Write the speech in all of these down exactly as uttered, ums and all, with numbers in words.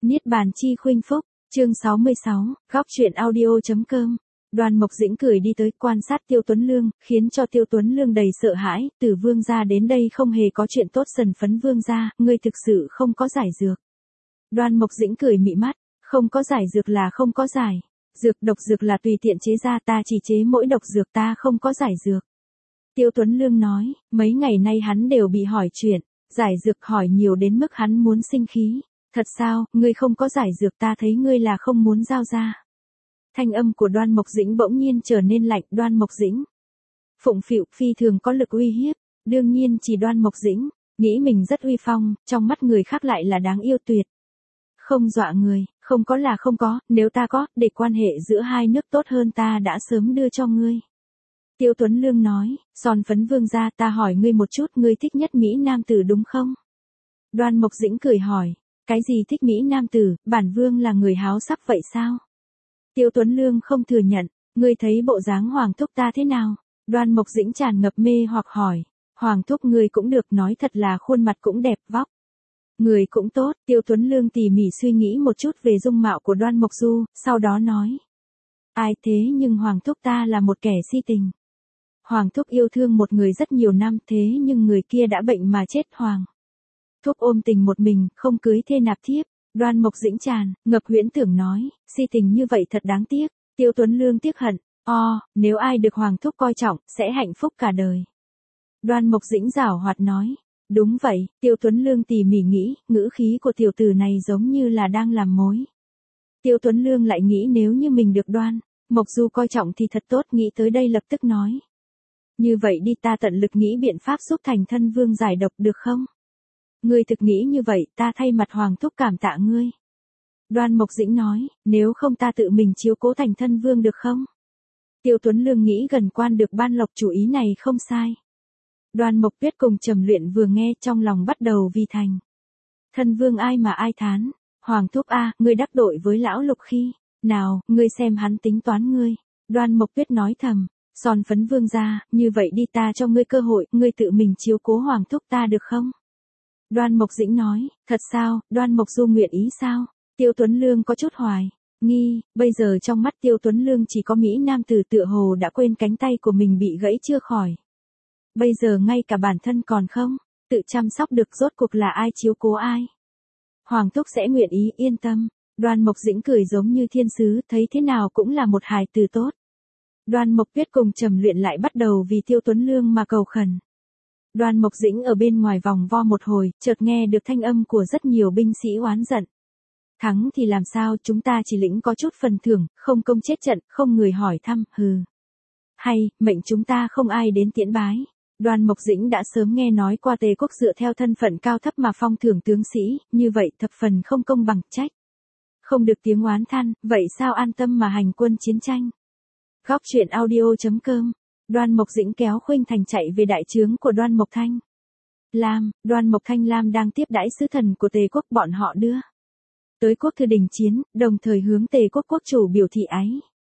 Niết bàn chi khuynh phúc, chương sáu mươi sáu, góc truyện audio.com. Đoàn Mộc Dĩnh cười đi tới quan sát Tiêu Tuấn Lương, khiến cho Tiêu Tuấn Lương đầy sợ hãi, từ vương gia đến đây không hề có chuyện tốt. Sần phấn vương gia, ngươi thực sự không có giải dược. Đoàn Mộc Dĩnh cười mị mắt, không có giải dược là không có giải. Dược độc dược là tùy tiện chế ra, ta chỉ chế mỗi độc dược, ta không có giải dược. Tiêu Tuấn Lương nói, mấy ngày nay hắn đều bị hỏi chuyện, giải dược hỏi nhiều đến mức hắn muốn sinh khí. Thật sao, ngươi không có giải dược, ta thấy ngươi là không muốn giao ra. Thanh âm của Đoan Mộc Dĩnh bỗng nhiên trở nên lạnh. Đoan Mộc Dĩnh phụng phịu, phi thường có lực uy hiếp. Đương nhiên chỉ Đoan Mộc Dĩnh nghĩ mình rất uy phong, trong mắt người khác lại là đáng yêu tuyệt. Không dọa người, không có là không có, nếu ta có, để quan hệ giữa hai nước tốt hơn ta đã sớm đưa cho ngươi. Tiêu Tuấn Lương nói, Son phấn vương gia, ta hỏi ngươi một chút, ngươi thích nhất Mỹ nam tử đúng không? Đoan Mộc Dĩnh cười hỏi, cái gì thích Mỹ nam tử, bản vương là người háo sắc vậy sao? Tiêu Tuấn Lương không thừa nhận, ngươi thấy bộ dáng hoàng thúc ta thế nào? Đoan Mộc Dĩnh tràn ngập mê hoặc hỏi, hoàng thúc ngươi cũng được, nói thật là khuôn mặt cũng đẹp, vóc người cũng tốt. Tiêu Tuấn Lương tỉ mỉ suy nghĩ một chút về dung mạo của Đoan Mộc Du, sau đó nói, ai thế nhưng hoàng thúc ta là một kẻ si tình. Hoàng thúc yêu thương một người rất nhiều năm, thế nhưng người kia đã bệnh mà chết. Hoàng thúc ôm tình một mình, không cưới thê nạp thiếp. Đoan Mộc Dĩnh tràn ngập huyễn tưởng nói, si tình như vậy thật đáng tiếc. Tiêu Tuấn Lương tiếc hận, o, nếu ai được hoàng thúc coi trọng, sẽ hạnh phúc cả đời. Đoan Mộc Dĩnh giảo hoạt nói, đúng vậy. Tiêu Tuấn Lương tỉ mỉ nghĩ, ngữ khí của tiểu tử này giống như là đang làm mối. Tiêu Tuấn Lương lại nghĩ nếu như mình được Đoan Mộc Du coi trọng thì thật tốt, nghĩ tới đây lập tức nói, như vậy đi, ta tận lực nghĩ biện pháp giúp thành thân vương giải độc được không? Ngươi thực nghĩ như vậy, ta thay mặt hoàng thúc cảm tạ ngươi. Đoan Mộc Dĩnh nói, nếu không ta tự mình chiếu cố thành thân vương được không? Tiêu Tuấn Lương nghĩ gần quan được ban lộc, chủ ý này không sai. Đoan Mộc Tuyết cùng Trầm Luyện vừa nghe trong lòng bắt đầu vì thành thân vương ai mà ai thán. Hoàng thúc a, ngươi đắc tội với lão Lục khi nào, ngươi xem hắn tính toán ngươi. Đoan Mộc Tuyết nói thầm, Son phấn vương gia, như vậy đi, ta cho ngươi cơ hội, ngươi tự mình chiếu cố hoàng thúc ta được không? Đoan Mộc Dĩnh nói, thật sao? Đoan Mộc Du nguyện ý sao? Tiêu Tuấn Lương có chút hoài nghi, bây giờ trong mắt Tiêu Tuấn Lương chỉ có Mỹ nam tử, tựa hồ đã quên cánh tay của mình bị gãy chưa khỏi. Bây giờ ngay cả bản thân còn không tự chăm sóc được, rốt cuộc là ai chiếu cố ai? Hoàng thúc sẽ nguyện ý, yên tâm. Đoan Mộc Dĩnh cười giống như thiên sứ, thấy thế nào cũng là một hài tử tốt. Đoan Mộc Tuyết cùng Trầm Luyện lại bắt đầu vì Tiêu Tuấn Lương mà cầu khẩn. Đoan Mộc Dĩnh ở bên ngoài vòng vo một hồi, chợt nghe được thanh âm của rất nhiều binh sĩ oán giận. Thắng thì làm sao, chúng ta chỉ lĩnh có chút phần thưởng, không công chết trận, không người hỏi thăm, hừ. Hay, mệnh chúng ta không ai đến tiễn bái. Đoan Mộc Dĩnh đã sớm nghe nói qua Tề quốc dựa theo thân phận cao thấp mà phong thưởng tướng sĩ, như vậy thập phần không công bằng, trách không được tiếng oán than, vậy sao an tâm mà hành quân chiến tranh. Góc truyện audio.com. Đoan Mộc Dĩnh kéo Khuynh Thành chạy về đại trướng của Đoan Mộc Thanh Lam. Đoan Mộc Thanh Lam đang tiếp đãi sứ thần của Tề quốc, bọn họ đưa tới quốc thư đình chiến, đồng thời hướng Tề quốc quốc chủ biểu thị ái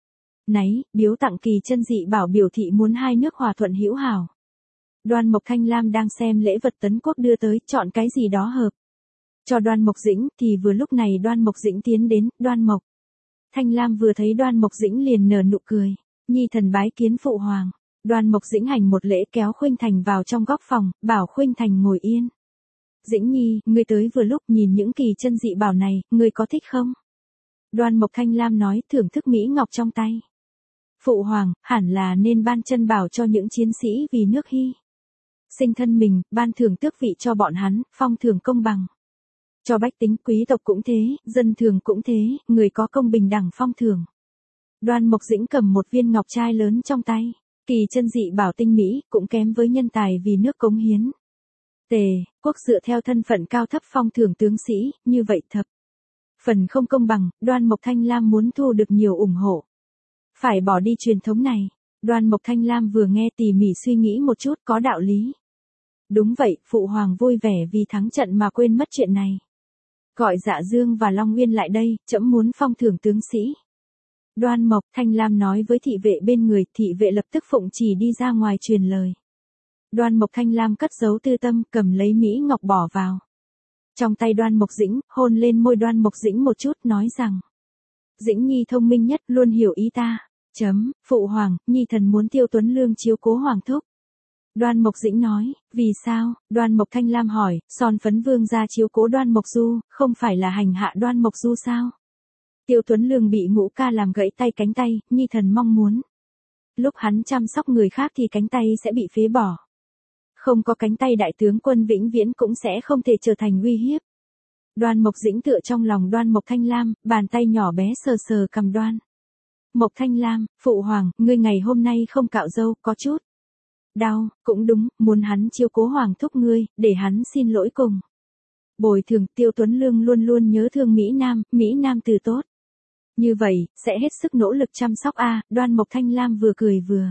náy, biếu tặng kỳ chân dị bảo, biểu thị muốn hai nước hòa thuận hữu hảo. Đoan Mộc Thanh Lam đang xem lễ vật Tấn quốc đưa tới, chọn cái gì đó hợp cho Đoan Mộc Dĩnh, thì vừa lúc này Đoan Mộc Dĩnh tiến đến. Đoan Mộc Thanh Lam vừa thấy Đoan Mộc Dĩnh liền nở nụ cười, nhi thần bái kiến phụ hoàng. Đoan Mộc Dĩnh hành một lễ, kéo Khuynh Thành vào trong góc phòng, bảo Khuynh Thành ngồi yên. Dĩnh nhi, ngươi tới vừa lúc, nhìn những kỳ chân dị bảo này, ngươi có thích không? Đoan Mộc Thanh Lam nói, thưởng thức mỹ ngọc trong tay. Phụ hoàng, hẳn là nên ban chân bảo cho những chiến sĩ vì nước hy sinh thân mình, ban thưởng tước vị cho bọn hắn, phong thưởng công bằng. Cho bách tính quý tộc cũng thế, dân thường cũng thế, người có công bình đẳng phong thưởng. Đoan Mộc Dĩnh cầm một viên ngọc trai lớn trong tay, kỳ chân dị bảo tinh mỹ, cũng kém với nhân tài vì nước cống hiến. Tề quốc dựa theo thân phận cao thấp phong thưởng tướng sĩ, như vậy thập phần không công bằng. Đoan Mộc Thanh Lam muốn thu được nhiều ủng hộ, phải bỏ đi truyền thống này. Đoan Mộc Thanh Lam vừa nghe tỉ mỉ suy nghĩ một chút, có đạo lý. Đúng vậy, phụ hoàng vui vẻ vì thắng trận mà quên mất chuyện này. Gọi Dạ Dương và Long Nguyên lại đây, trẫm muốn phong thưởng tướng sĩ. Đoan Mộc Thanh Lam nói với thị vệ bên người, thị vệ lập tức phụng chỉ đi ra ngoài truyền lời. Đoan Mộc Thanh Lam cất giấu tư tâm, cầm lấy mỹ ngọc bỏ vào Trong tay Đoan Mộc Dĩnh, hôn lên môi Đoan Mộc Dĩnh một chút, nói rằng. Dĩnh Nhi thông minh nhất, luôn hiểu ý ta. Chấm, phụ hoàng, Nhi thần muốn Tiêu Tuấn Lương chiếu cố hoàng thúc. Đoan Mộc Dĩnh nói, vì sao? Đoan Mộc Thanh Lam hỏi, Son Phấn Vương gia chiếu cố Đoan Mộc Du, không phải là hành hạ Đoan Mộc Du sao? Tiêu Tuấn Lương bị Ngũ ca làm gãy tay cánh tay, Nhi thần mong muốn. Lúc hắn chăm sóc người khác thì cánh tay sẽ bị phế bỏ. Không có cánh tay đại tướng quân vĩnh viễn cũng sẽ không thể trở thành uy hiếp. Đoan Mộc Dĩnh tựa trong lòng Đoan Mộc Thanh Lam, bàn tay nhỏ bé sờ sờ cầm Đoan Mộc Thanh Lam, phụ hoàng, ngươi ngày hôm nay không cạo râu, có chút đau, cũng đúng, muốn hắn chiếu cố hoàng thúc ngươi, để hắn xin lỗi cùng. Bồi thường, Tiêu Tuấn Lương luôn luôn nhớ thương Mỹ Nam, Mỹ Nam từ tốt. Như vậy, sẽ hết sức nỗ lực chăm sóc a. Đoan Mộc Thanh Lam vừa cười vừa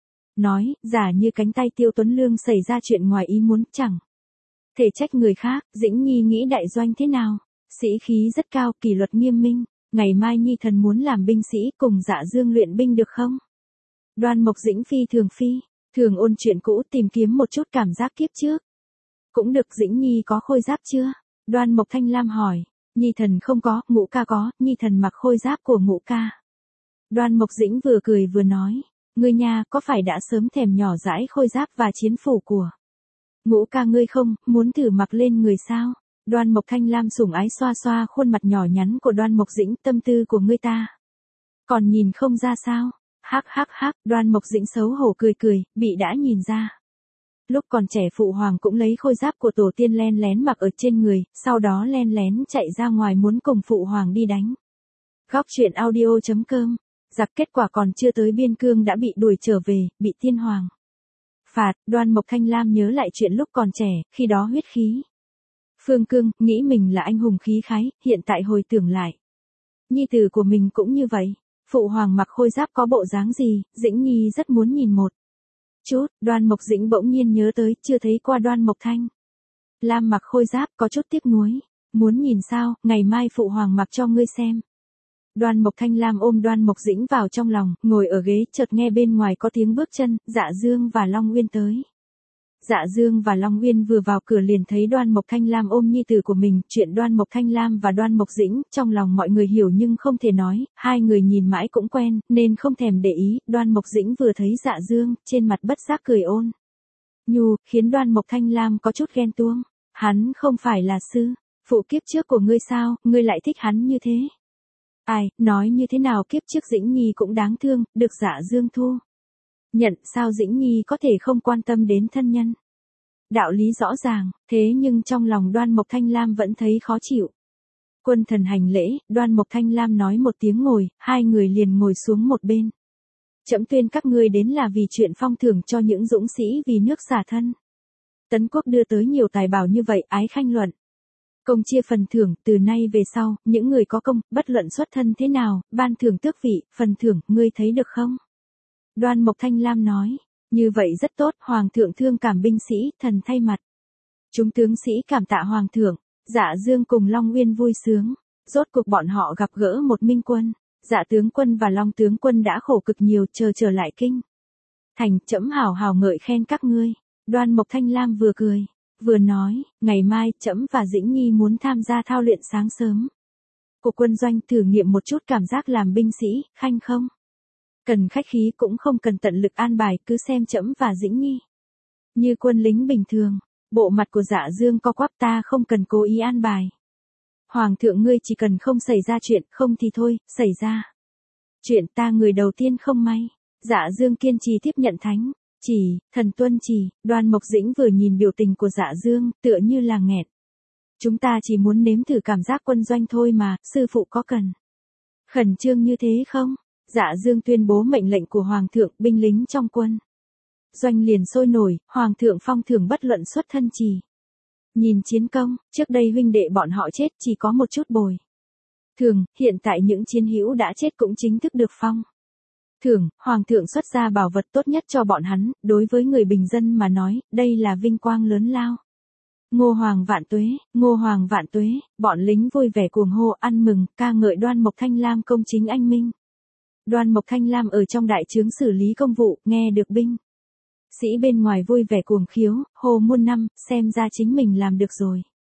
nói, giả như cánh tay Tiêu Tuấn Lương xảy ra chuyện ngoài ý muốn, chẳng thể trách người khác. Dĩnh Nhi nghĩ đại doanh thế nào? Sĩ khí rất cao, kỷ luật nghiêm minh. Ngày mai Nhi thần muốn làm binh sĩ cùng Dạ Dương luyện binh được không? Đoan Mộc Dĩnh phi thường phi, thường ôn chuyện cũ, tìm kiếm một chút cảm giác kiếp trước. Cũng được. Dĩnh Nhi có khôi giáp chưa? Đoan Mộc Thanh Lam hỏi. Nhi thần không có, Ngũ ca có, Nhi thần mặc khôi giáp của Ngũ ca. Đoan Mộc Dĩnh vừa cười vừa nói, ngươi nha, có phải đã sớm thèm nhỏ dãi khôi giáp và chiến phủ của Ngũ ca ngươi không, muốn thử mặc lên người sao? Đoan Mộc Thanh Lam sủng ái xoa xoa khuôn mặt nhỏ nhắn của Đoan Mộc Dĩnh, tâm tư của ngươi ta còn nhìn không ra sao? Hắc hắc hắc, Đoan Mộc Dĩnh xấu hổ cười cười, bị đã nhìn ra. Lúc còn trẻ phụ hoàng cũng lấy khôi giáp của tổ tiên len lén mặc ở trên người, sau đó len lén chạy ra ngoài muốn cùng phụ hoàng đi đánh. Góc truyện audio chấm com. Giặc kết quả còn chưa tới biên cương đã bị đuổi trở về, bị tiên hoàng phạt. Đoan Mộc Thanh Lam nhớ lại chuyện lúc còn trẻ, khi đó huyết khí phương cương, nghĩ mình là anh hùng khí khái, hiện tại hồi tưởng lại. Nhi tử của mình cũng như vậy. Phụ hoàng mặc khôi giáp có bộ dáng gì, Dĩnh Nhi rất muốn nhìn một chút. Đoan Mộc Dĩnh bỗng nhiên nhớ tới, chưa thấy qua Đoan Mộc Thanh Lam mặc khôi giáp, có chút tiếc nuối. Muốn nhìn sao, ngày mai phụ hoàng mặc cho ngươi xem. Đoan Mộc Thanh Lam ôm Đoan Mộc Dĩnh vào trong lòng, ngồi ở ghế, chợt nghe bên ngoài có tiếng bước chân, Dạ Dương và Long Uyên tới. Dạ Dương và Long Uyên vừa vào cửa liền thấy Đoan Mộc Thanh Lam ôm nhi tử của mình, chuyện Đoan Mộc Thanh Lam và Đoan Mộc Dĩnh, trong lòng mọi người hiểu nhưng không thể nói, hai người nhìn mãi cũng quen, nên không thèm để ý. Đoan Mộc Dĩnh vừa thấy Dạ Dương, trên mặt bất giác cười ôn nhu, khiến Đoan Mộc Thanh Lam có chút ghen tuông. Hắn không phải là sư phụ kiếp trước của ngươi sao, ngươi lại thích hắn như thế? Ai, nói như thế nào kiếp trước Dĩnh Nhi cũng đáng thương, được Dạ Dương thu nhận, sao Dĩnh Nhi có thể không quan tâm đến thân nhân? Đạo lý rõ ràng, thế nhưng trong lòng Đoan Mộc Thanh Lam vẫn thấy khó chịu. Quân thần hành lễ, Đoan Mộc Thanh Lam nói một tiếng ngồi, hai người liền ngồi xuống một bên. Trẫm tuyên các ngươi đến là vì chuyện phong thưởng cho những dũng sĩ vì nước xả thân. Tấn quốc đưa tới nhiều tài bảo như vậy, ái khanh luận. Công chia phần thưởng, từ nay về sau, những người có công, bất luận xuất thân thế nào, ban thưởng tước vị, phần thưởng, ngươi thấy được không? Đoan Mộc Thanh Lam nói, như vậy rất tốt, Hoàng thượng thương cảm binh sĩ, thần thay mặt. Chúng tướng sĩ cảm tạ Hoàng thượng. Dạ Dương cùng Long Uyên vui sướng. Rốt cuộc bọn họ gặp gỡ một minh quân. Dạ tướng quân và Long tướng quân đã khổ cực nhiều, chờ trở lại kinh thành, trẫm hào hào ngợi khen các ngươi. Đoan Mộc Thanh Lam vừa cười vừa nói, ngày mai trẫm và Dĩnh Nhi muốn tham gia thao luyện sáng sớm của quân doanh, thử nghiệm một chút cảm giác làm binh sĩ, khanh không cần khách khí cũng không cần tận lực an bài, cứ xem trẫm và Dĩnh Nhi như quân lính bình thường. Bộ mặt của Dạ Dương co quắp, ta không cần cố ý an bài. Hoàng thượng ngươi chỉ cần không xảy ra chuyện, không thì thôi, xảy ra chuyện ta người đầu tiên không may. Dạ Dương kiên trì tiếp nhận thánh chỉ, thần tuân chỉ. Đoan Mộc Dĩnh vừa nhìn biểu tình của Dạ Dương, tựa như là nghẹt. Chúng ta chỉ muốn nếm thử cảm giác quân doanh thôi mà, sư phụ có cần khẩn trương như thế không? Dạ Dương tuyên bố mệnh lệnh của Hoàng thượng, binh lính trong quân doanh liền sôi nổi, Hoàng thượng phong thưởng bất luận xuất thân chỉ. Nhìn chiến công, trước đây huynh đệ bọn họ chết chỉ có một chút bồi thường, hiện tại những chiến hữu đã chết cũng chính thức được phong thưởng. Hoàng thượng xuất ra bảo vật tốt nhất cho bọn hắn, đối với người bình dân mà nói, đây là vinh quang lớn lao. Ngô Hoàng vạn tuế, Ngô Hoàng vạn tuế, bọn lính vui vẻ cuồng hô ăn mừng, ca ngợi Đoan Mộc Thanh Lam công chính anh minh. Đoan Mộc Thanh Lam ở trong đại trướng xử lý công vụ, nghe được binh sĩ bên ngoài vui vẻ cuồng khiếu, hô muôn năm, xem ra chính mình làm được rồi.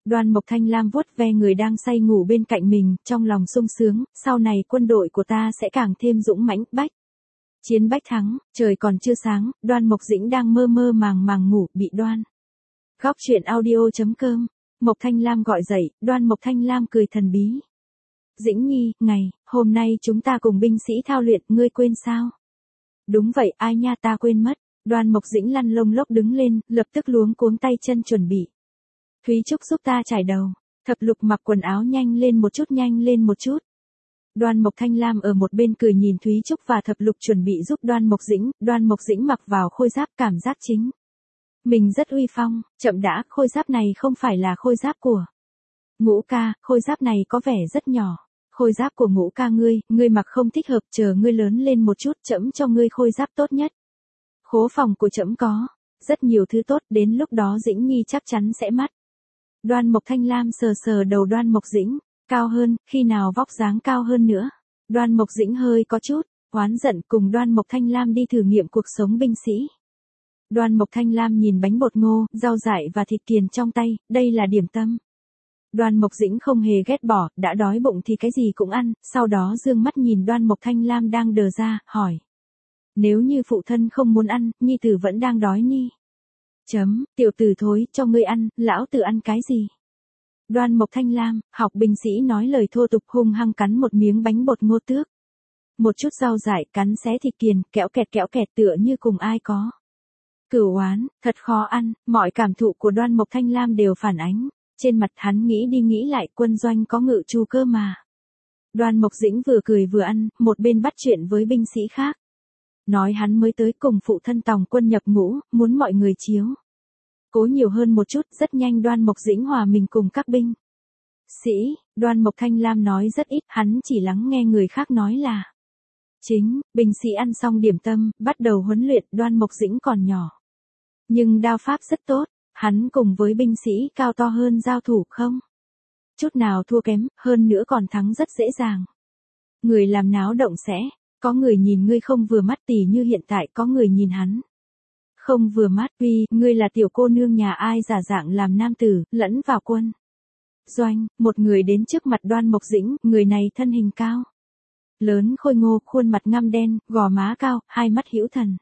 Đoan Mộc Thanh Lam vuốt ve người đang say ngủ bên cạnh mình, trong lòng sung sướng, sau này quân đội của ta sẽ càng thêm dũng mãnh, bách. Chiến bách thắng, trời còn chưa sáng, Đoan Mộc Dĩnh đang mơ mơ màng màng ngủ, bị Đoan. Góc truyện audio chấm com. Mộc Thanh Lam gọi dậy, Đoan Mộc Thanh Lam cười thần bí. Dĩnh Nhi, ngày, hôm nay chúng ta cùng binh sĩ thao luyện, ngươi quên sao? Đúng vậy, ai nha, ta quên mất. Đoan Mộc Dĩnh lăn lông lốc đứng lên, lập tức luống cuống tay chân chuẩn bị. Thúy Trúc giúp ta trải đầu. Thập Lục mặc quần áo nhanh lên một chút, nhanh lên một chút. Đoan Mộc Thanh Lam ở một bên cười nhìn Thúy Trúc và Thập Lục chuẩn bị giúp Đoan Mộc Dĩnh. Đoan Mộc Dĩnh mặc vào khôi giáp, cảm giác chính mình rất uy phong. Chậm đã, khôi giáp này không phải là khôi giáp của Ngũ ca, khôi giáp này có vẻ rất nhỏ. Khôi giáp của Ngũ ca ngươi, ngươi mặc không thích hợp, chờ ngươi lớn lên một chút, trẫm cho ngươi khôi giáp tốt nhất. Khố phòng của trẫm có rất nhiều thứ tốt, đến lúc đó Dĩnh Nhi chắc chắn sẽ mắt. Đoan Mộc Thanh Lam sờ sờ đầu Đoan Mộc Dĩnh, cao hơn, khi nào vóc dáng cao hơn nữa. Đoan Mộc Dĩnh hơi có chút oán giận, cùng Đoan Mộc Thanh Lam đi thử nghiệm cuộc sống binh sĩ. Đoan Mộc Thanh Lam nhìn bánh bột ngô, rau dại và thịt kiền trong tay, đây là điểm tâm. Đoan Mộc Dĩnh không hề ghét bỏ, đã đói bụng thì cái gì cũng ăn, sau đó dương mắt nhìn Đoan Mộc Thanh Lam đang đờ ra, hỏi. Nếu như phụ thân không muốn ăn, nhi tử vẫn đang đói ni. Chấm, tiểu tử thối, cho ngươi ăn, lão tử ăn cái gì? Đoan Mộc Thanh Lam, học binh sĩ nói lời thô tục, hung hăng cắn một miếng bánh bột ngô tước. Một chút rau dại, cắn xé thịt kiền, kẽo kẹt kẽo kẹt tựa như cùng ai có cửu oán, thật khó ăn, mọi cảm thụ của Đoan Mộc Thanh Lam đều phản ánh. Trên mặt hắn nghĩ đi nghĩ lại, quân doanh có ngự trù cơ mà. Đoan Mộc Dĩnh vừa cười vừa ăn, một bên bắt chuyện với binh sĩ khác. Nói hắn mới tới cùng phụ thân tòng quân nhập ngũ, muốn mọi người chiếu cố nhiều hơn một chút, rất nhanh Đoan Mộc Dĩnh hòa mình cùng các binh sĩ. Đoan Mộc Thanh Lam nói rất ít, hắn chỉ lắng nghe người khác nói là chính. Binh sĩ ăn xong điểm tâm, bắt đầu huấn luyện. Đoan Mộc Dĩnh còn nhỏ, nhưng đao pháp rất tốt. Hắn cùng với binh sĩ cao to hơn giao thủ không chút nào thua kém, hơn nữa còn thắng rất dễ dàng. Người làm náo động sẽ có người nhìn ngươi không vừa mắt, tỉ như hiện tại có người nhìn hắn không vừa mắt, vì ngươi là tiểu cô nương nhà ai giả dạng làm nam tử, lẫn vào quân doanh. Một người đến trước mặt Đoan Mộc Dĩnh, người này thân hình cao lớn khôi ngô, khuôn mặt ngăm đen, gò má cao, hai mắt hữu thần.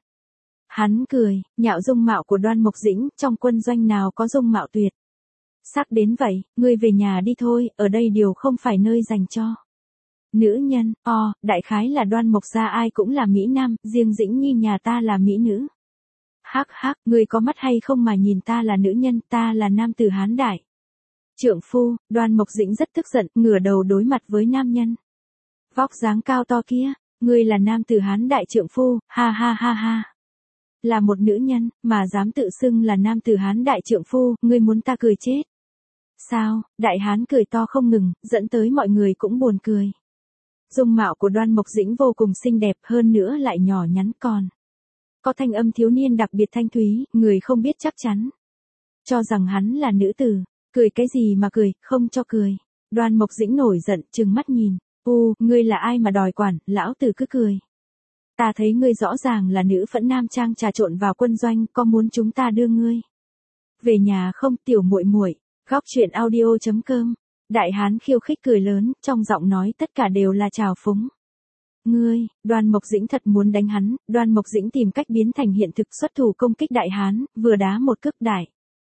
Hắn cười, nhạo dung mạo của Đoan Mộc Dĩnh, trong quân doanh nào có dung mạo tuyệt sắc đến vậy, ngươi về nhà đi thôi, ở đây điều không phải nơi dành cho nữ nhân. O, đại khái là Đoan Mộc gia ai cũng là mỹ nam, riêng Dĩnh Nhi nhà ta là mỹ nữ. Hắc hắc, ngươi có mắt hay không mà nhìn ta là nữ nhân, ta là nam tử hán đại trượng phu. Đoan Mộc Dĩnh rất tức giận, ngửa đầu đối mặt với nam nhân vóc dáng cao to kia. Ngươi là nam tử hán đại trượng phu, ha ha ha ha. Là một nữ nhân, mà dám tự xưng là nam tử hán đại trượng phu, ngươi muốn ta cười chết sao? Đại hán cười to không ngừng, dẫn tới mọi người cũng buồn cười. Dung mạo của Đoan Mộc Dĩnh vô cùng xinh đẹp, hơn nữa lại nhỏ nhắn, còn có thanh âm thiếu niên đặc biệt thanh thúy, người không biết chắc chắn cho rằng hắn là nữ tử. Cười cái gì mà cười, không cho cười. Đoan Mộc Dĩnh nổi giận, trừng mắt nhìn. U, ngươi là ai mà đòi quản, lão tử cứ cười. Ta thấy ngươi rõ ràng là nữ phẫn nam trang trà trộn vào quân doanh, có muốn chúng ta đưa ngươi về nhà không, tiểu muội muội? Góc truyện audio chấm com. Đại hán khiêu khích cười lớn, trong giọng nói tất cả đều là trào phúng. Ngươi, Đoan Mộc Dĩnh thật muốn đánh hắn. Đoan Mộc Dĩnh tìm cách biến thành hiện thực, xuất thủ công kích đại hán, vừa đá một cước, đại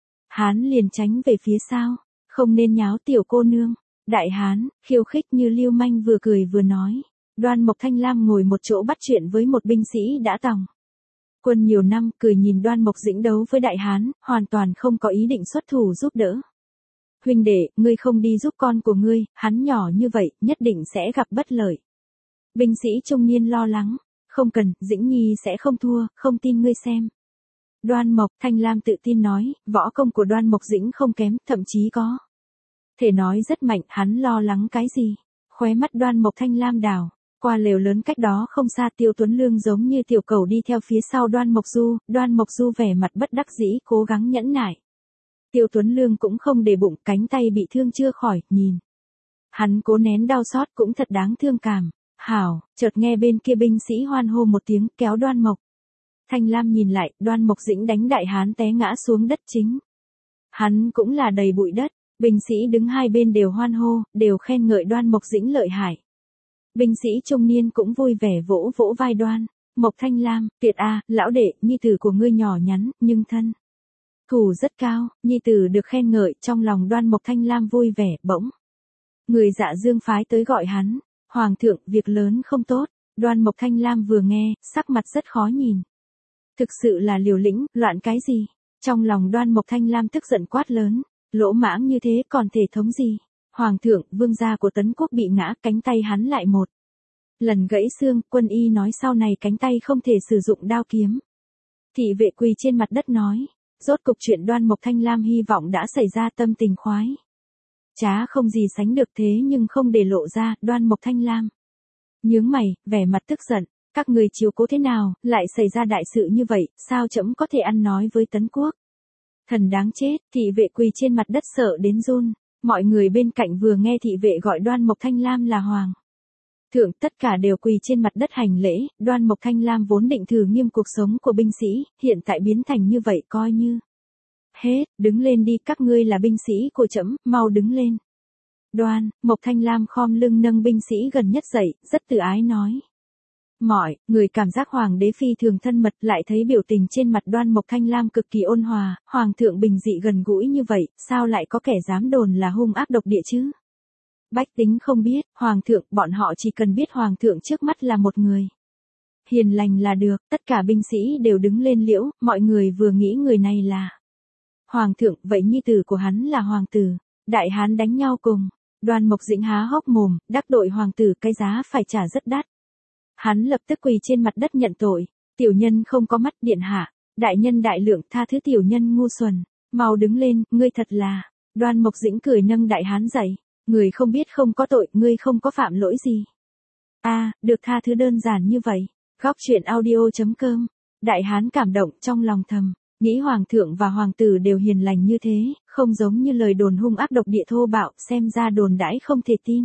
hán liền tránh về phía sau. Không nên nháo tiểu cô nương. Đại hán khiêu khích như lưu manh, vừa cười vừa nói. Đoan Mộc Thanh Lam ngồi một chỗ bắt chuyện với một binh sĩ đã tòng quân nhiều năm, cười nhìn Đoan Mộc Dĩnh đấu với đại hán, hoàn toàn không có ý định xuất thủ giúp đỡ. Huynh đệ, ngươi không đi giúp con của ngươi, hắn nhỏ như vậy, nhất định sẽ gặp bất lợi. Binh sĩ trung niên lo lắng. Không cần, Dĩnh Nhi sẽ không thua, không tin ngươi xem. Đoan Mộc Thanh Lam tự tin nói, võ công của Đoan Mộc Dĩnh không kém, thậm chí có thể nói rất mạnh. Hắn lo lắng cái gì? Khóe mắt Đoan Mộc Thanh Lam đảo qua lều lớn cách đó không xa. Tiêu Tuấn Lương giống như tiểu cầu đi theo phía sau Đoan Mộc Du. Đoan Mộc Du vẻ mặt bất đắc dĩ, cố gắng nhẫn nại. Tiêu Tuấn Lương cũng không để bụng, cánh tay bị thương chưa khỏi, nhìn hắn cố nén đau xót cũng thật đáng thương cảm. Hảo, chợt nghe bên kia binh sĩ hoan hô một tiếng, kéo Đoan Mộc Thanh Lam nhìn lại, Đoan Mộc Dĩnh đánh đại hán té ngã xuống đất chính. Hắn cũng là đầy bụi đất. Binh sĩ đứng hai bên đều hoan hô, đều khen ngợi Đoan Mộc Dĩnh lợi hại. Binh sĩ trung niên cũng vui vẻ vỗ vỗ vai Đoan Mộc Thanh Lam, tuyệt a, lão đệ, nhi tử của ngươi nhỏ nhắn, nhưng thân thủ rất cao, nhi tử được khen ngợi, trong lòng Đoan Mộc Thanh Lam vui vẻ, bỗng. Người Dạ Dương phái tới gọi hắn, Hoàng thượng, việc lớn không tốt. Đoan Mộc Thanh Lam vừa nghe, sắc mặt rất khó nhìn. Thực sự là liều lĩnh, loạn cái gì? Trong lòng Đoan Mộc Thanh Lam tức giận quát lớn, lỗ mãng như thế còn thể thống gì? Hoàng thượng, vương gia của Tấn Quốc bị ngã, cánh tay hắn lại một lần gãy xương, quân y nói sau này cánh tay không thể sử dụng đao kiếm. Thị vệ quỳ trên mặt đất nói, rốt cục chuyện Đoan Mộc Thanh Lam hy vọng đã xảy ra, tâm tình khoái trá không gì sánh được, thế nhưng không để lộ ra. Đoan Mộc Thanh Lam nhướng mày, vẻ mặt tức giận, các người chiếu cố thế nào, lại xảy ra đại sự như vậy, sao trẫm có thể ăn nói với Tấn Quốc? Thần đáng chết, thị vệ quỳ trên mặt đất sợ đến run, mọi người bên cạnh vừa nghe thị vệ gọi Đoan Mộc Thanh Lam là Hoàng thượng, tất cả đều quỳ trên mặt đất hành lễ. Đoan Mộc Thanh Lam vốn định thử nghiêm cuộc sống của binh sĩ, hiện tại biến thành như vậy coi như hết, đứng lên đi, các ngươi là binh sĩ của trẫm, mau đứng lên. Đoan Mộc Thanh Lam khom lưng nâng binh sĩ gần nhất dậy, rất tự ái nói. Mọi người cảm giác Hoàng đế phi thường thân mật, lại thấy biểu tình trên mặt Đoan Mộc Thanh Lam cực kỳ ôn hòa, Hoàng thượng bình dị gần gũi như vậy, sao lại có kẻ dám đồn là hung ác độc địa chứ? Bách tính không biết, Hoàng thượng, bọn họ chỉ cần biết Hoàng thượng trước mắt là một người hiền lành là được. Tất cả binh sĩ đều đứng lên liễu, mọi người vừa nghĩ người này là Hoàng thượng, vậy nhi tử của hắn là hoàng tử. Đại hán đánh nhau cùng Đoan Mộc Dĩnh há hốc mồm, đắc tội hoàng tử, cái giá phải trả rất đắt. Hắn lập tức quỳ trên mặt đất nhận tội, tiểu nhân không có mắt, điện hạ, đại nhân đại lượng, tha thứ tiểu nhân ngu xuẩn, mau đứng lên, ngươi thật là. Đoan Mộc Dĩnh cười nâng đại hán dậy, người không biết không có tội, ngươi không có phạm lỗi gì. A, à, được tha thứ đơn giản như vậy. Góc truyện audio chấm com. Đại hán cảm động, trong lòng thầm nghĩ hoàng thượng và hoàng tử đều hiền lành như thế, không giống như lời đồn hung ác độc địa thô bạo, xem ra đồn đãi không thể tin.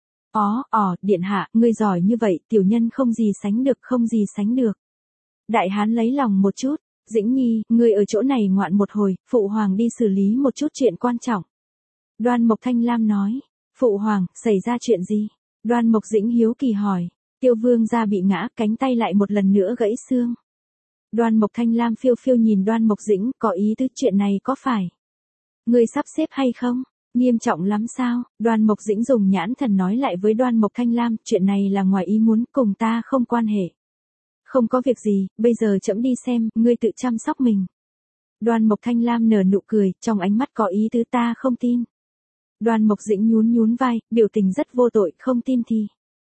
Ó, ỏ, điện hạ, ngươi giỏi như vậy, tiểu nhân không gì sánh được, không gì sánh được. Đại hán lấy lòng một chút, Dĩnh Nhi, ngươi ở chỗ này ngoạn một hồi, phụ hoàng đi xử lý một chút chuyện quan trọng. Đoan Mộc Thanh Lam nói, phụ hoàng, xảy ra chuyện gì? Đoan Mộc Dĩnh hiếu kỳ hỏi, Tiêu vương gia bị ngã, cánh tay lại một lần nữa gãy xương. Đoan Mộc Thanh Lam phiêu phiêu nhìn Đoan Mộc Dĩnh, có ý tứ chuyện này có phải ngươi sắp xếp hay không? Nghiêm trọng lắm sao? Đoan Mộc Dĩnh dùng nhãn thần nói lại với Đoan Mộc Thanh Lam, chuyện này là ngoài ý muốn, cùng ta không quan hệ. Không có việc gì, bây giờ trẫm đi xem, ngươi tự chăm sóc mình. Đoan Mộc Thanh Lam nở nụ cười, trong ánh mắt có ý tứ ta không tin. Đoan Mộc Dĩnh nhún nhún vai, biểu tình rất vô tội, không tin thì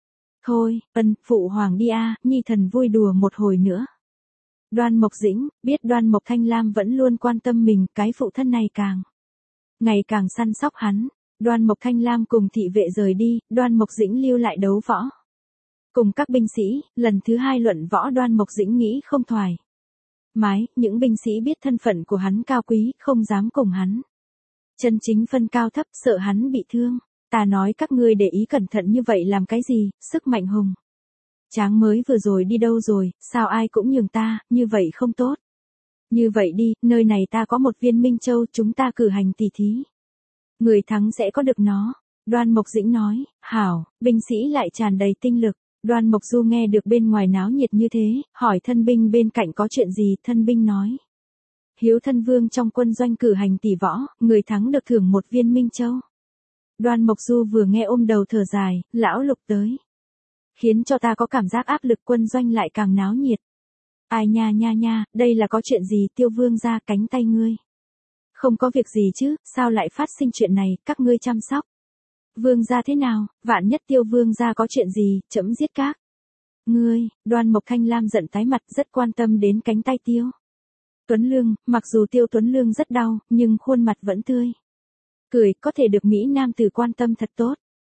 thôi, ân, phụ hoàng đi a, nhi thần vui đùa một hồi nữa. Đoan Mộc Dĩnh biết Đoan Mộc Thanh Lam vẫn luôn quan tâm mình, cái phụ thân này càng ngày càng săn sóc hắn. Đoan Mộc Thanh Lam cùng thị vệ rời đi, Đoan Mộc Dĩnh lưu lại đấu võ cùng các binh sĩ, lần thứ hai luận võ. Đoan Mộc Dĩnh nghĩ không thoải mái, những binh sĩ biết thân phận của hắn cao quý, không dám cùng hắn chân chính phân cao thấp, sợ hắn bị thương. Ta nói các ngươi để ý cẩn thận như vậy làm cái gì, sức mạnh hùng tráng mới vừa rồi đi đâu rồi, sao ai cũng nhường ta, như vậy không tốt. Như vậy đi, nơi này ta có một viên Minh Châu, chúng ta cử hành tỷ thí. Người thắng sẽ có được nó. Đoan Mộc Dĩnh nói, hảo, binh sĩ lại tràn đầy tinh lực. Đoan Mộc Du nghe được bên ngoài náo nhiệt như thế, hỏi thân binh bên cạnh có chuyện gì, thân binh nói. Hiếu thân vương trong quân doanh cử hành tỷ võ, người thắng được thưởng một viên Minh Châu. Đoan Mộc Du vừa nghe ôm đầu thở dài, lão Lục tới. Khiến cho ta có cảm giác áp lực, quân doanh lại càng náo nhiệt. Ai nha nha nha, đây là có chuyện gì? Tiêu vương gia, cánh tay ngươi không có việc gì chứ, sao lại phát sinh chuyện này, các ngươi chăm sóc vương gia thế nào, vạn nhất Tiêu vương gia có chuyện gì, trẫm giết các ngươi. Đoan Mộc Thanh Lam giận tái mặt, rất quan tâm đến cánh tay Tiêu Tuấn Lương, mặc dù Tiêu Tuấn Lương rất đau, nhưng khuôn mặt vẫn tươi cười, có thể được Mỹ nam tử quan tâm thật tốt.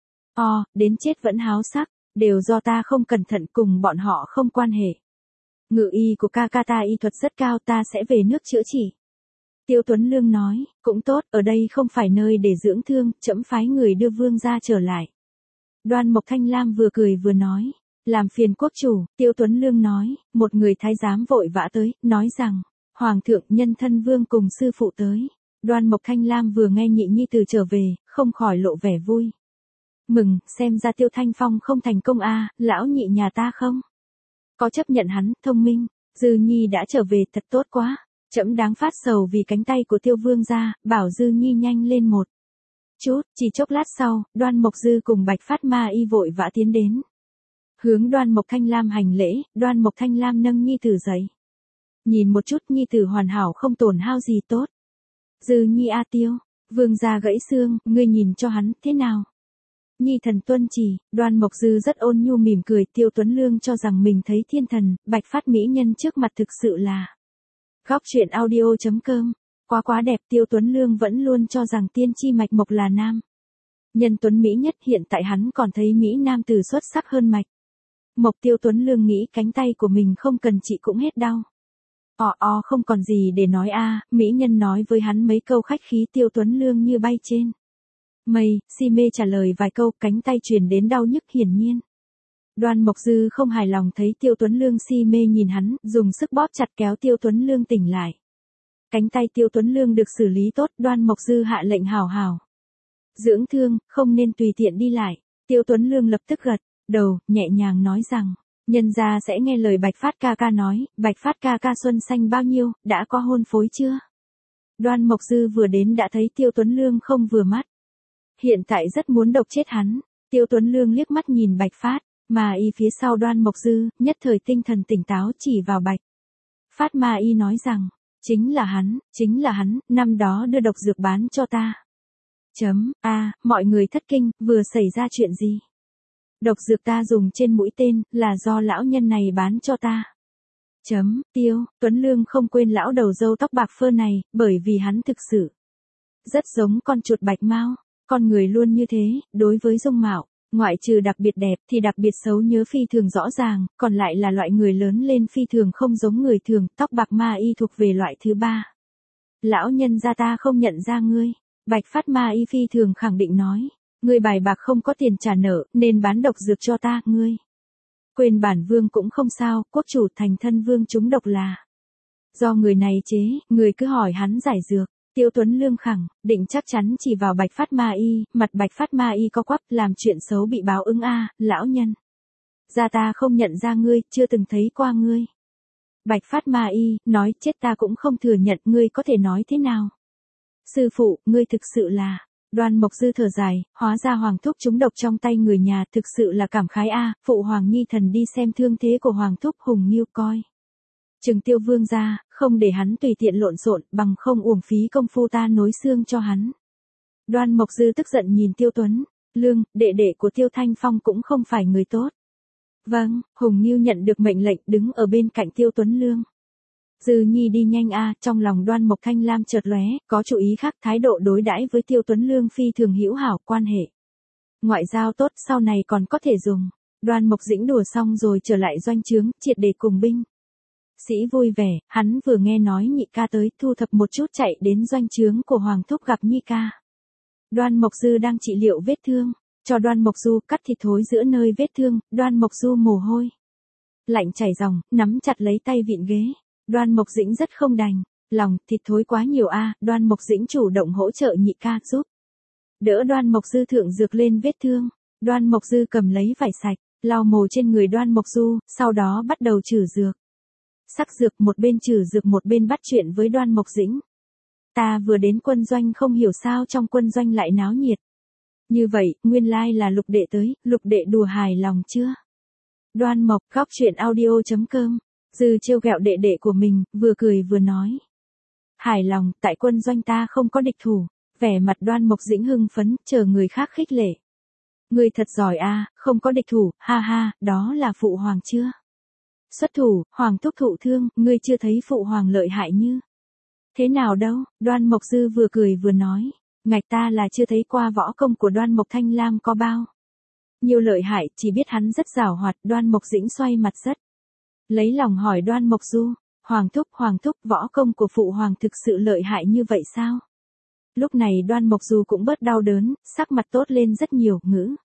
O, đến chết vẫn háo sắc, đều do ta không cẩn thận, cùng bọn họ không quan hệ. Ngự y của ca ca ta y thuật rất cao, ta sẽ về nước chữa trị. Tiêu Tuấn Lương nói, cũng tốt, ở đây không phải nơi để dưỡng thương, trẫm phái người đưa vương gia trở lại. Đoan Mộc Thanh Lam vừa cười vừa nói, làm phiền quốc chủ. Tiêu Tuấn Lương nói, một người thái giám vội vã tới, nói rằng, hoàng thượng, nhân thân vương cùng sư phụ tới. Đoan Mộc Thanh Lam vừa nghe nhị nhi tử trở về, không khỏi lộ vẻ vui. Mừng, xem ra Tiêu Thanh Phong không thành công a, à, lão nhị nhà ta không có chấp nhận hắn, thông minh. Dư Nhi đã trở về, thật tốt quá. Trẫm đáng phát sầu vì cánh tay của Tiêu vương gia, bảo Dư Nhi nhanh lên một chút. Chỉ chốc lát sau, Đoan Mộc Dư cùng Bạch Phát Ma Y vội vã tiến đến. Hướng Đoan Mộc Thanh Lam hành lễ, Đoan Mộc Thanh Lam nâng nhi tử dậy. Nhìn một chút nhi tử hoàn hảo không tổn hao gì tốt. Dư Nhi a Tiêu, vương gia gãy xương, ngươi nhìn cho hắn, thế nào? Nhi thần tuân chỉ. Đoan Mộc Dư rất ôn nhu mỉm cười. Tiêu Tuấn Lương cho rằng mình thấy thiên thần, Bạch Phát mỹ nhân trước mặt thực sự là góc truyện audio chấm com. Quá quá đẹp. Tiêu Tuấn Lương vẫn luôn cho rằng tiên chi Mạch Mộc là nam nhân tuấn mỹ nhất, hiện tại hắn còn thấy mỹ nam tử xuất sắc hơn Mạch Mộc. Tiêu Tuấn Lương nghĩ cánh tay của mình không cần trị cũng hết đau. Ò ò không còn gì để nói a, mỹ nhân nói với hắn mấy câu khách khí. Tiêu Tuấn Lương như bay trên mây, si mê trả lời vài câu, cánh tay truyền đến đau nhức hiển nhiên. Đoan Mộc Dư không hài lòng thấy Tiêu Tuấn Lương si mê nhìn hắn, dùng sức bóp chặt kéo Tiêu Tuấn Lương tỉnh lại. Cánh tay Tiêu Tuấn Lương được xử lý tốt, Đoan Mộc Dư hạ lệnh hảo hảo dưỡng thương, không nên tùy tiện đi lại. Tiêu Tuấn Lương lập tức gật đầu, nhẹ nhàng nói rằng, nhân gia sẽ nghe lời Bạch Phát ca ca nói. Bạch Phát ca ca xuân xanh bao nhiêu, đã có hôn phối chưa? Đoan Mộc Dư vừa đến đã thấy Tiêu Tuấn Lương không vừa mắt. Hiện tại rất muốn độc chết hắn. Tiêu Tuấn Lương liếc mắt nhìn Bạch Phát Ma Y phía sau Đoan Mộc Dư, nhất thời tinh thần tỉnh táo chỉ vào Bạch Phát Ma Y nói rằng, chính là hắn, chính là hắn, năm đó đưa độc dược bán cho ta. Chấm, a, à, mọi người thất kinh, vừa xảy ra chuyện gì? Độc dược ta dùng trên mũi tên, là do lão nhân này bán cho ta. Chấm, Tiêu Tuấn Lương không quên lão đầu râu tóc bạc phơ này, bởi vì hắn thực sự rất giống con chuột bạch mao. Con người luôn như thế, đối với dung mạo, ngoại trừ đặc biệt đẹp thì đặc biệt xấu nhớ phi thường rõ ràng, còn lại là loại người lớn lên phi thường không giống người thường. Tóc bạc Ma Y thuộc về loại thứ ba. Lão nhân gia ta không nhận ra ngươi. Bạch Phát Ma Y phi thường khẳng định nói, ngươi bài bạc không có tiền trả nợ, nên bán độc dược cho ta. Ngươi quên bản vương cũng không sao, quốc chủ thành thân vương trúng độc là do người này chế, người cứ hỏi hắn giải dược. Tiêu Tuấn Lương khẳng định chắc chắn chỉ vào Bạch Phát Ma Y, mặt Bạch Phát Ma Y co quắp, làm chuyện xấu bị báo ứng a, à, lão nhân gia ta không nhận ra ngươi, chưa từng thấy qua ngươi. Bạch Phát Ma Y nói, chết ta cũng không thừa nhận, ngươi có thể nói thế nào? Sư phụ, ngươi thực sự là. Đoan Mộc Dư thở dài, hóa ra Hoàng thúc trúng độc trong tay người nhà, thực sự là cảm khái a, à, phụ Hoàng nhi thần đi xem thương thế của Hoàng thúc Hùng Nghiêu coi chừng Tiêu vương gia, không để hắn tùy tiện lộn xộn, bằng không uổng phí công phu ta nối xương cho hắn. Đoan Mộc Dư tức giận nhìn Tiêu Tuấn Lương, đệ đệ của Tiêu Thanh Phong cũng không phải người tốt. Vâng, Hùng Nghiêu nhận được mệnh lệnh đứng ở bên cạnh Tiêu Tuấn Lương. Dư Nhi đi nhanh a, à, trong lòng Đoan Mộc Thanh Lam chợt lóe, có chủ ý khác, thái độ đối đãi với Tiêu Tuấn Lương phi thường hữu hảo, quan hệ ngoại giao tốt, sau này còn có thể dùng. Đoan Mộc Dĩnh đùa xong rồi trở lại doanh trướng, triệt để cùng binh sĩ vui vẻ. Hắn vừa nghe nói nhị ca tới, thu thập một chút chạy đến doanh trướng của Hoàng thúc gặp nhị ca. Đoan Mộc Dư đang trị liệu vết thương, cho Đoan Mộc Du cắt thịt thối giữa nơi vết thương. Đoan Mộc Du mồ hôi lạnh chảy ròng, nắm chặt lấy tay vịn ghế. Đoan Mộc Dĩnh rất không đành lòng, thịt thối quá nhiều a, à. Đoan Mộc Dĩnh chủ động hỗ trợ nhị ca giúp đỡ Đoan Mộc Dư thượng dược lên vết thương. Đoan Mộc Dư cầm lấy vải sạch, lau mồ trên người Đoan Mộc Du, sau đó bắt đầu trừ dược. Sắc dược, một bên trừ dược một bên bắt chuyện với Đoan Mộc Dĩnh. Ta vừa đến quân doanh không hiểu sao trong quân doanh lại náo nhiệt như vậy, nguyên lai là Lục đệ tới, Lục đệ đùa hài lòng chưa? Đoan Mộc, góc truyện audio chấm com. Dư trêu ghẹo đệ đệ của mình, vừa cười vừa nói. Hài lòng, tại quân doanh ta không có địch thủ. Vẻ mặt Đoan Mộc Dĩnh hưng phấn, chờ người khác khích lệ. Ngươi thật giỏi a, à, không có địch thủ, ha ha, đó là phụ hoàng chưa? Xuất thủ, Hoàng thúc thụ thương, ngươi chưa thấy phụ hoàng lợi hại như thế nào đâu. Đoan Mộc Dư vừa cười vừa nói, ngạch ta là chưa thấy qua võ công của Đoan Mộc Thanh Lam có bao nhiều lợi hại, chỉ biết hắn rất giàu hoạt. Đoan Mộc Dĩnh xoay mặt rất lấy lòng hỏi Đoan Mộc Du, Hoàng thúc, Hoàng thúc, võ công của phụ hoàng thực sự lợi hại như vậy sao? Lúc này Đoan Mộc Du cũng bớt đau đớn, sắc mặt tốt lên rất nhiều, ngữ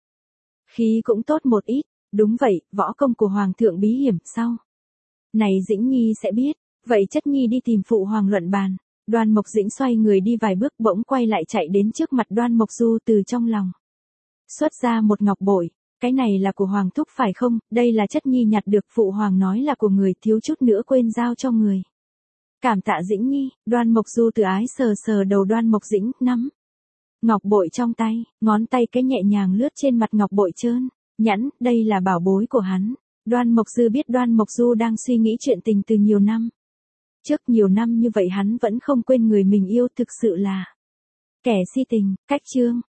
khí cũng tốt một ít. Đúng vậy, võ công của Hoàng thượng bí hiểm sao? Này Dĩnh Nhi sẽ biết, vậy Chất Nhi đi tìm phụ hoàng luận bàn. Đoan Mộc Dĩnh xoay người đi vài bước bỗng quay lại chạy đến trước mặt Đoan Mộc Du từ trong lòng. Xuất ra một ngọc bội. Cái này là của Hoàng thúc phải không? Đây là chất nhi nhặt được, phụ hoàng nói là của người, thiếu chút nữa quên giao cho người. Cảm tạ Dĩnh nhi. Đoan Mộc Du từ ái sờ sờ đầu Đoan Mộc Dĩnh, nắm ngọc bội trong tay, ngón tay cái nhẹ nhàng lướt trên mặt ngọc bội trơn nhẵn, đây là bảo bối của hắn. Đoan Mộc Dư biết Đoan Mộc Du đang suy nghĩ chuyện tình từ nhiều năm. Trước nhiều năm như vậy hắn vẫn không quên người mình yêu, thực sự là kẻ si tình. Cách chương